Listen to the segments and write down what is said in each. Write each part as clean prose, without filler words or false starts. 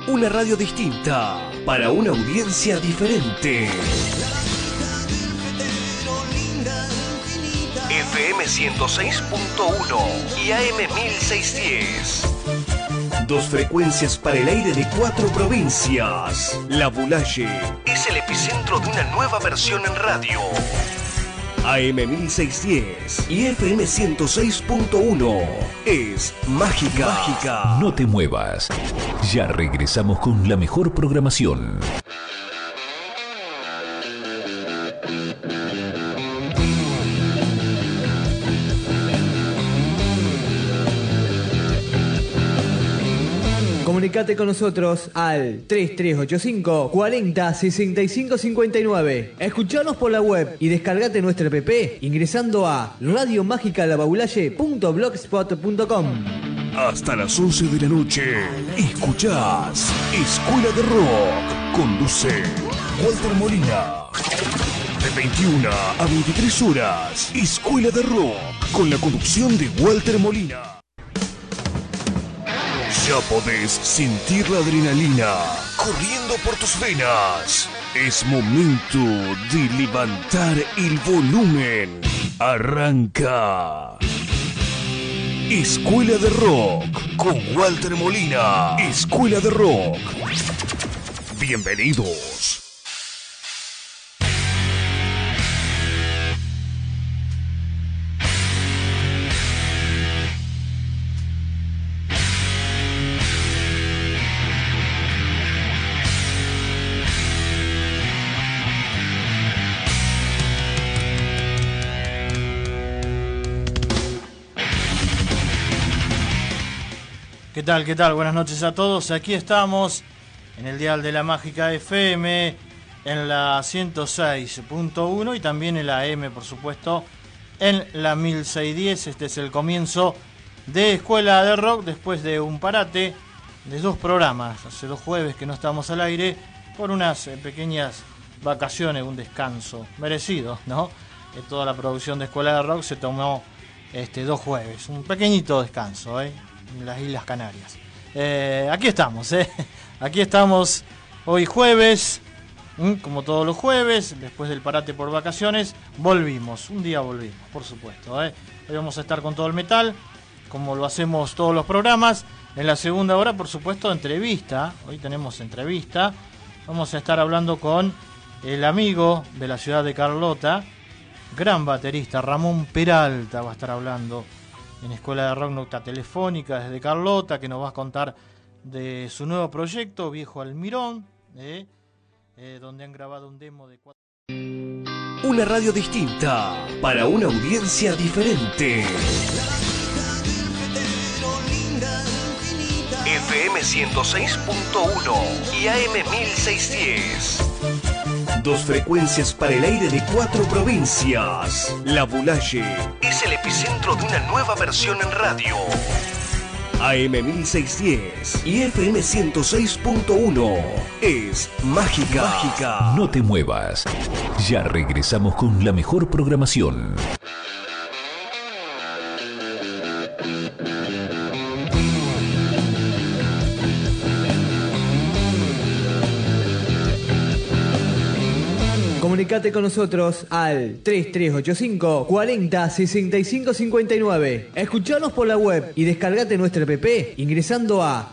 Una radio distinta para una audiencia diferente. FM 106.1 y AM 1610. Dos frecuencias para el aire de 4 provincias. La Bulaye es el epicentro de una nueva versión en radio. AM 1610 y FM 106.1 es mágica. Mágica. No te muevas. Ya regresamos con la mejor programación. Comunicate con nosotros al 3385 40 65 59. Escuchanos por la web y descargate nuestra app ingresando a radiomágicalabaulaye.blogspot.com. Hasta las 11 de la noche escuchás Escuela de Rock. Conduce Walter Molina. De 21 a 23 horas, Escuela de Rock, con la conducción de Walter Molina. Ya podés sentir la adrenalina corriendo por tus venas. Es momento de levantar el volumen. Arranca Escuela de Rock con Walter Molina. Escuela de Rock. Bienvenidos. ¿Qué tal? ¿Qué tal? Buenas noches a todos. Aquí estamos en el dial de la Mágica FM, en la 106.1 y también en la AM, por supuesto, en la 1610. Este es el comienzo de Escuela de Rock después de un parate de 2 programas. Hace 2 jueves que no estamos al aire por unas pequeñas vacaciones, un descanso merecido, ¿no? Toda la producción de Escuela de Rock se tomó 2 jueves, un pequeñito descanso, en las Islas Canarias. Aquí estamos, aquí estamos hoy jueves, como todos los jueves, después del parate por vacaciones, volvimos, un día volvimos, por supuesto. Hoy vamos a estar con todo el metal, como lo hacemos todos los programas. En la segunda hora, por supuesto, entrevista, hoy tenemos entrevista, vamos a estar hablando con el amigo de la ciudad de Carlota, gran baterista, Ramón Peralta, va a estar hablando en Escuela de Rock Nocta Telefónica desde Carlota, que nos va a contar de su nuevo proyecto, Viejo Almirón, donde han grabado un demo de 4... Una radio distinta para una audiencia diferente. FM 106.1 y AM 1610. Dos frecuencias para el aire de 4 provincias. La Bulaye es el epicentro de una nueva versión en radio. AM 1610 y FM 106.1 es mágica. Mágica. No te muevas. Ya regresamos con la mejor programación. Comunicate con nosotros al 3385 40 65 59. Escuchanos por la web y descargate nuestra app ingresando a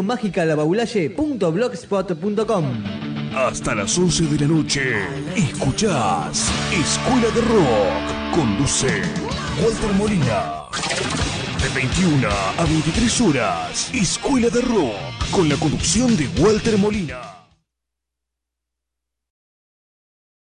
radiomágicalabaulaye.blogspot.com. Hasta las 11 de la noche escuchás Escuela de Rock. Conduce Walter Molina. De 21 a 23 horas, Escuela de Rock, con la conducción de Walter Molina.